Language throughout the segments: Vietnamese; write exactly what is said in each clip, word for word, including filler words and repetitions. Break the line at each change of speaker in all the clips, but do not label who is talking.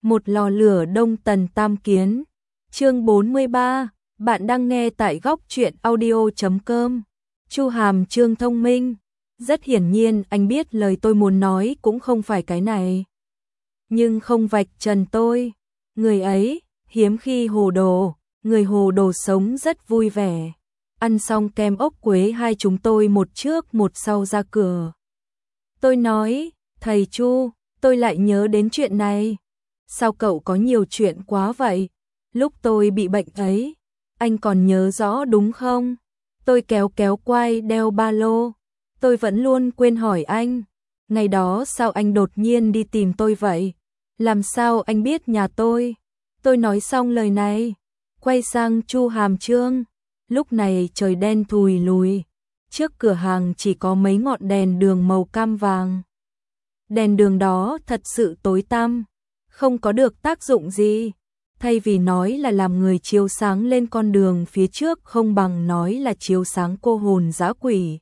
Một lò lửa đông tần tam kiến. Chương bốn mươi ba, bạn đang nghe tại góc truyện audio chấm com. Chu Hàm Chương thông minh. Rất hiển nhiên anh biết lời tôi muốn nói cũng không phải cái này. Nhưng không vạch trần tôi. Người ấy, hiếm khi hồ đồ, người hồ đồ sống rất vui vẻ. Ăn xong kem ốc quế hai chúng tôi một trước một sau ra cửa. Tôi nói, thầy Chu, tôi lại nhớ đến chuyện này. Sao cậu có nhiều chuyện quá vậy? Lúc tôi bị bệnh ấy, anh còn nhớ rõ đúng không? Tôi kéo kéo quai đeo ba lô. Tôi vẫn luôn quên hỏi anh. Ngày đó sao anh đột nhiên đi tìm tôi vậy? Làm sao anh biết nhà tôi? Tôi nói xong lời này, quay sang Chu Hàm Chương. Lúc này trời đen thùi lùi. Trước cửa hàng chỉ có mấy ngọn đèn đường màu cam vàng. Đèn đường đó thật sự tối tăm, không có được tác dụng gì. Thay vì nói là làm người chiếu sáng lên con đường phía trước, không bằng nói là chiếu sáng cô hồn dã quỷ.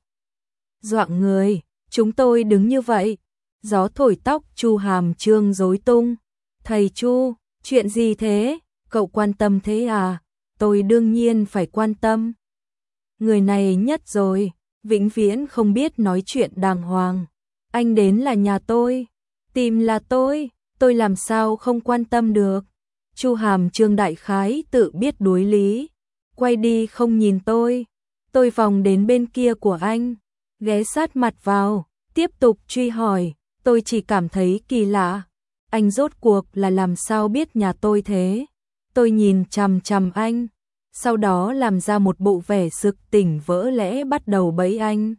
Dọa người, chúng tôi đứng như vậy. Gió thổi tóc Chu Hàm Chương rối tung. Thầy Chu, chuyện gì thế? Cậu quan tâm thế à? Tôi đương nhiên phải quan tâm. Người này nhất rồi, vĩnh viễn không biết nói chuyện đàng hoàng. Anh đến là nhà tôi, tìm là tôi, tôi làm sao không quan tâm được. Chu Hàm Chương đại khái tự biết đối lý, quay đi không nhìn tôi. Tôi vòng đến bên kia của anh, ghé sát mặt vào, tiếp tục truy hỏi. Tôi chỉ cảm thấy kỳ lạ, anh rốt cuộc là làm sao biết nhà tôi thế? Tôi nhìn chằm chằm anh, sau đó làm ra một bộ vẻ sực tỉnh vỡ lẽ bắt đầu bẫy anh.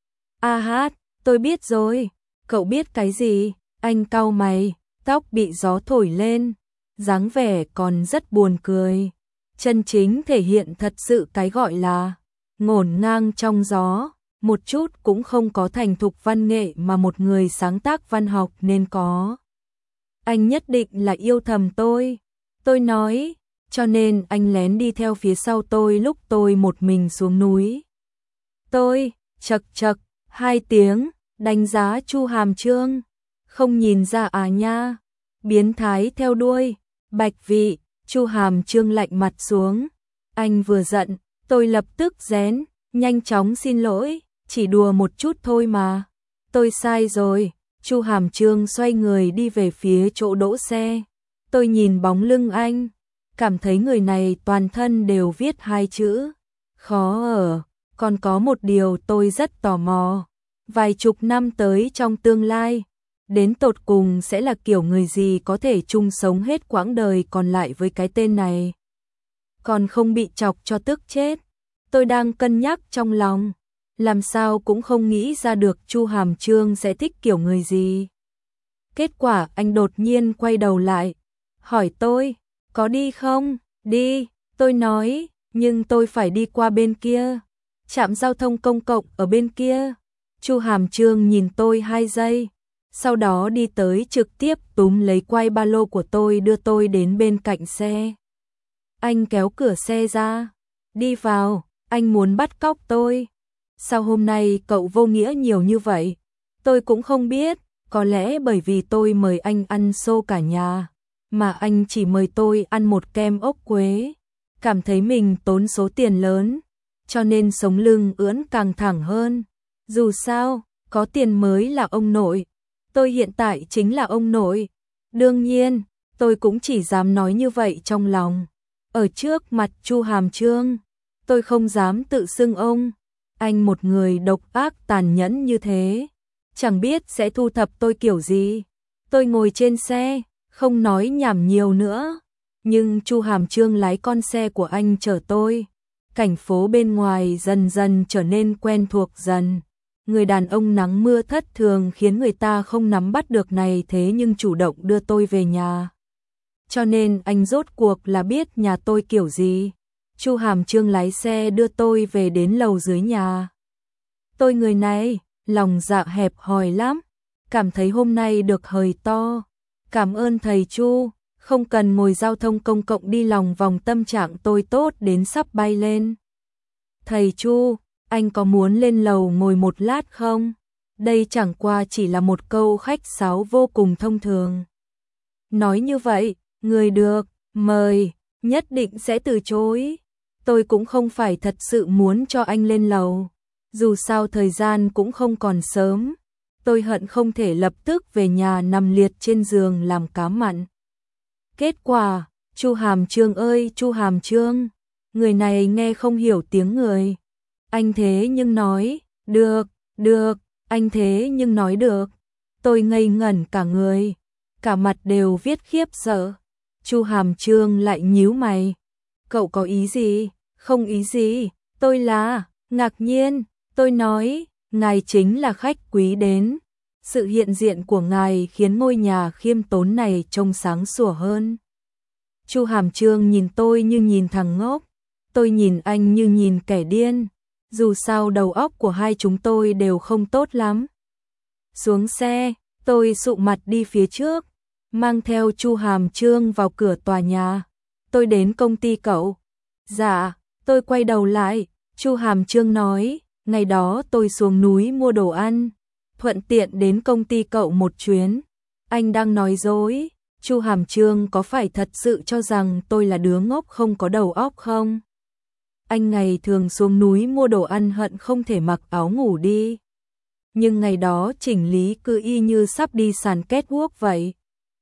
A hát, tôi biết rồi. Cậu biết cái gì? Anh cau mày, tóc bị gió thổi lên, dáng vẻ còn rất buồn cười. Chân chính thể hiện thật sự cái gọi là ngổn ngang trong gió, một chút cũng không có thành thục văn nghệ mà một người sáng tác văn học nên có. Anh nhất định là yêu thầm tôi. Tôi nói, cho nên anh lén đi theo phía sau tôi lúc tôi một mình xuống núi. Tôi, chậc chậc, hai tiếng, đánh giá Chu Hàm Chương. Không nhìn ra à nha, biến thái theo đuôi, bạch vị. Chu Hàm Chương lạnh mặt xuống. Anh vừa giận, tôi lập tức rén, nhanh chóng xin lỗi, chỉ đùa một chút thôi mà. Tôi sai rồi. Chu Hàm Chương xoay người đi về phía chỗ đỗ xe. Tôi nhìn bóng lưng anh, cảm thấy người này toàn thân đều viết hai chữ khó ở. Còn có một điều tôi rất tò mò, vài chục năm tới trong tương lai, đến tột cùng sẽ là kiểu người gì có thể chung sống hết quãng đời còn lại với cái tên này. Còn không bị chọc cho tức chết. Tôi đang cân nhắc trong lòng, làm sao cũng không nghĩ ra được Chu Hàm Chương sẽ thích kiểu người gì. Kết quả anh đột nhiên quay đầu lại, hỏi tôi, có đi không? Đi, tôi nói, nhưng tôi phải đi qua bên kia. Trạm giao thông công cộng ở bên kia. Chu Hàm Chương nhìn tôi hai giây, sau đó đi tới trực tiếp túm lấy quai ba lô của tôi đưa tôi đến bên cạnh xe. Anh kéo cửa xe ra, đi vào, anh muốn bắt cóc tôi. Sao hôm nay cậu vô nghĩa nhiều như vậy? Tôi cũng không biết, có lẽ bởi vì tôi mời anh ăn xô cả nhà, mà anh chỉ mời tôi ăn một kem ốc quế. Cảm thấy mình tốn số tiền lớn, cho nên sống lưng ưỡn càng thẳng hơn. Dù sao, có tiền mới là ông nội. Tôi hiện tại chính là ông nội. Đương nhiên, tôi cũng chỉ dám nói như vậy trong lòng. Ở trước mặt Chu Hàm Chương, tôi không dám tự xưng ông. Anh một người độc ác tàn nhẫn như thế, chẳng biết sẽ thu thập tôi kiểu gì. Tôi ngồi trên xe, không nói nhảm nhiều nữa. Nhưng Chu Hàm Chương lái con xe của anh chở tôi. Cảnh phố bên ngoài dần dần trở nên quen thuộc dần. Người đàn ông nắng mưa thất thường khiến người ta không nắm bắt được này, thế nhưng chủ động đưa tôi về nhà. Cho nên anh rốt cuộc là biết nhà tôi kiểu gì. Chu Hàm Chương lái xe đưa tôi về đến lầu dưới nhà. Tôi người này, lòng dạ hẹp hòi lắm. Cảm thấy hôm nay được hời to. Cảm ơn thầy Chu, không cần ngồi giao thông công cộng đi lòng vòng, tâm trạng tôi tốt đến sắp bay lên. Thầy Chu, anh có muốn lên lầu ngồi một lát không? Đây chẳng qua chỉ là một câu khách sáo vô cùng thông thường. Nói như vậy, người được mời nhất định sẽ từ chối. Tôi cũng không phải thật sự muốn cho anh lên lầu. Dù sao thời gian cũng không còn sớm. Tôi hận không thể lập tức về nhà nằm liệt trên giường làm cá mặn. Kết quả, Chu Hàm Trương ơi Chu Hàm Trương, người này nghe không hiểu tiếng người. Anh thế nhưng nói, được, được, anh thế nhưng nói được. Tôi ngây ngẩn cả người, cả mặt đều viết khiếp sợ. Chu Hàm Trương lại nhíu mày. Cậu có ý gì? Không ý gì, tôi là ngạc nhiên. Tôi nói, ngài chính là khách quý đến. Sự hiện diện của ngài khiến ngôi nhà khiêm tốn này trông sáng sủa hơn. Chu Hàm Trương nhìn tôi như nhìn thằng ngốc. Tôi nhìn anh như nhìn kẻ điên. Dù sao đầu óc của hai chúng tôi đều không tốt lắm. Xuống xe, tôi sụ mặt đi phía trước, mang theo Chu Hàm Trương vào cửa tòa nhà. Tôi đến công ty cậu. Dạ, tôi quay đầu lại, Chu Hàm Trương nói, ngày đó tôi xuống núi mua đồ ăn, thuận tiện đến công ty cậu một chuyến. Anh đang nói dối. Chu Hàm Trương có phải thật sự cho rằng tôi là đứa ngốc không có đầu óc không? Anh ngày thường xuống núi mua đồ ăn hận không thể mặc áo ngủ đi. Nhưng ngày đó chỉnh lý cứ y như sắp đi sàn catwalk vậy.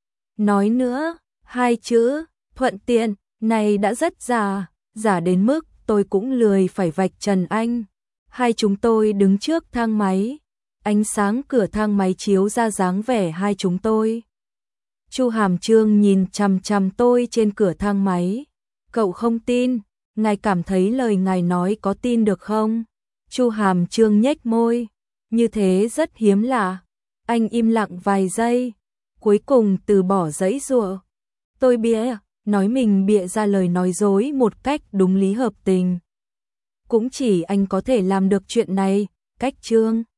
Nói nữa, hai chữ, thuận tiện, này đã rất giả, giả đến mức tôi cũng lười phải vạch trần anh. Hai chúng tôi đứng trước thang máy, ánh sáng cửa thang máy chiếu ra dáng vẻ hai chúng tôi. Chu Hàm Trương nhìn chằm chằm tôi trên cửa thang máy. Cậu không tin, ngài cảm thấy lời ngài nói có tin được không? Chu Hàm Trương nhếch môi, như thế rất hiếm lạ. Anh im lặng vài giây, cuối cùng từ bỏ giãy giụa. Tôi bịa, nói mình bịa ra lời nói dối một cách đúng lý hợp tình. Cũng chỉ anh có thể làm được chuyện này, cách Trương.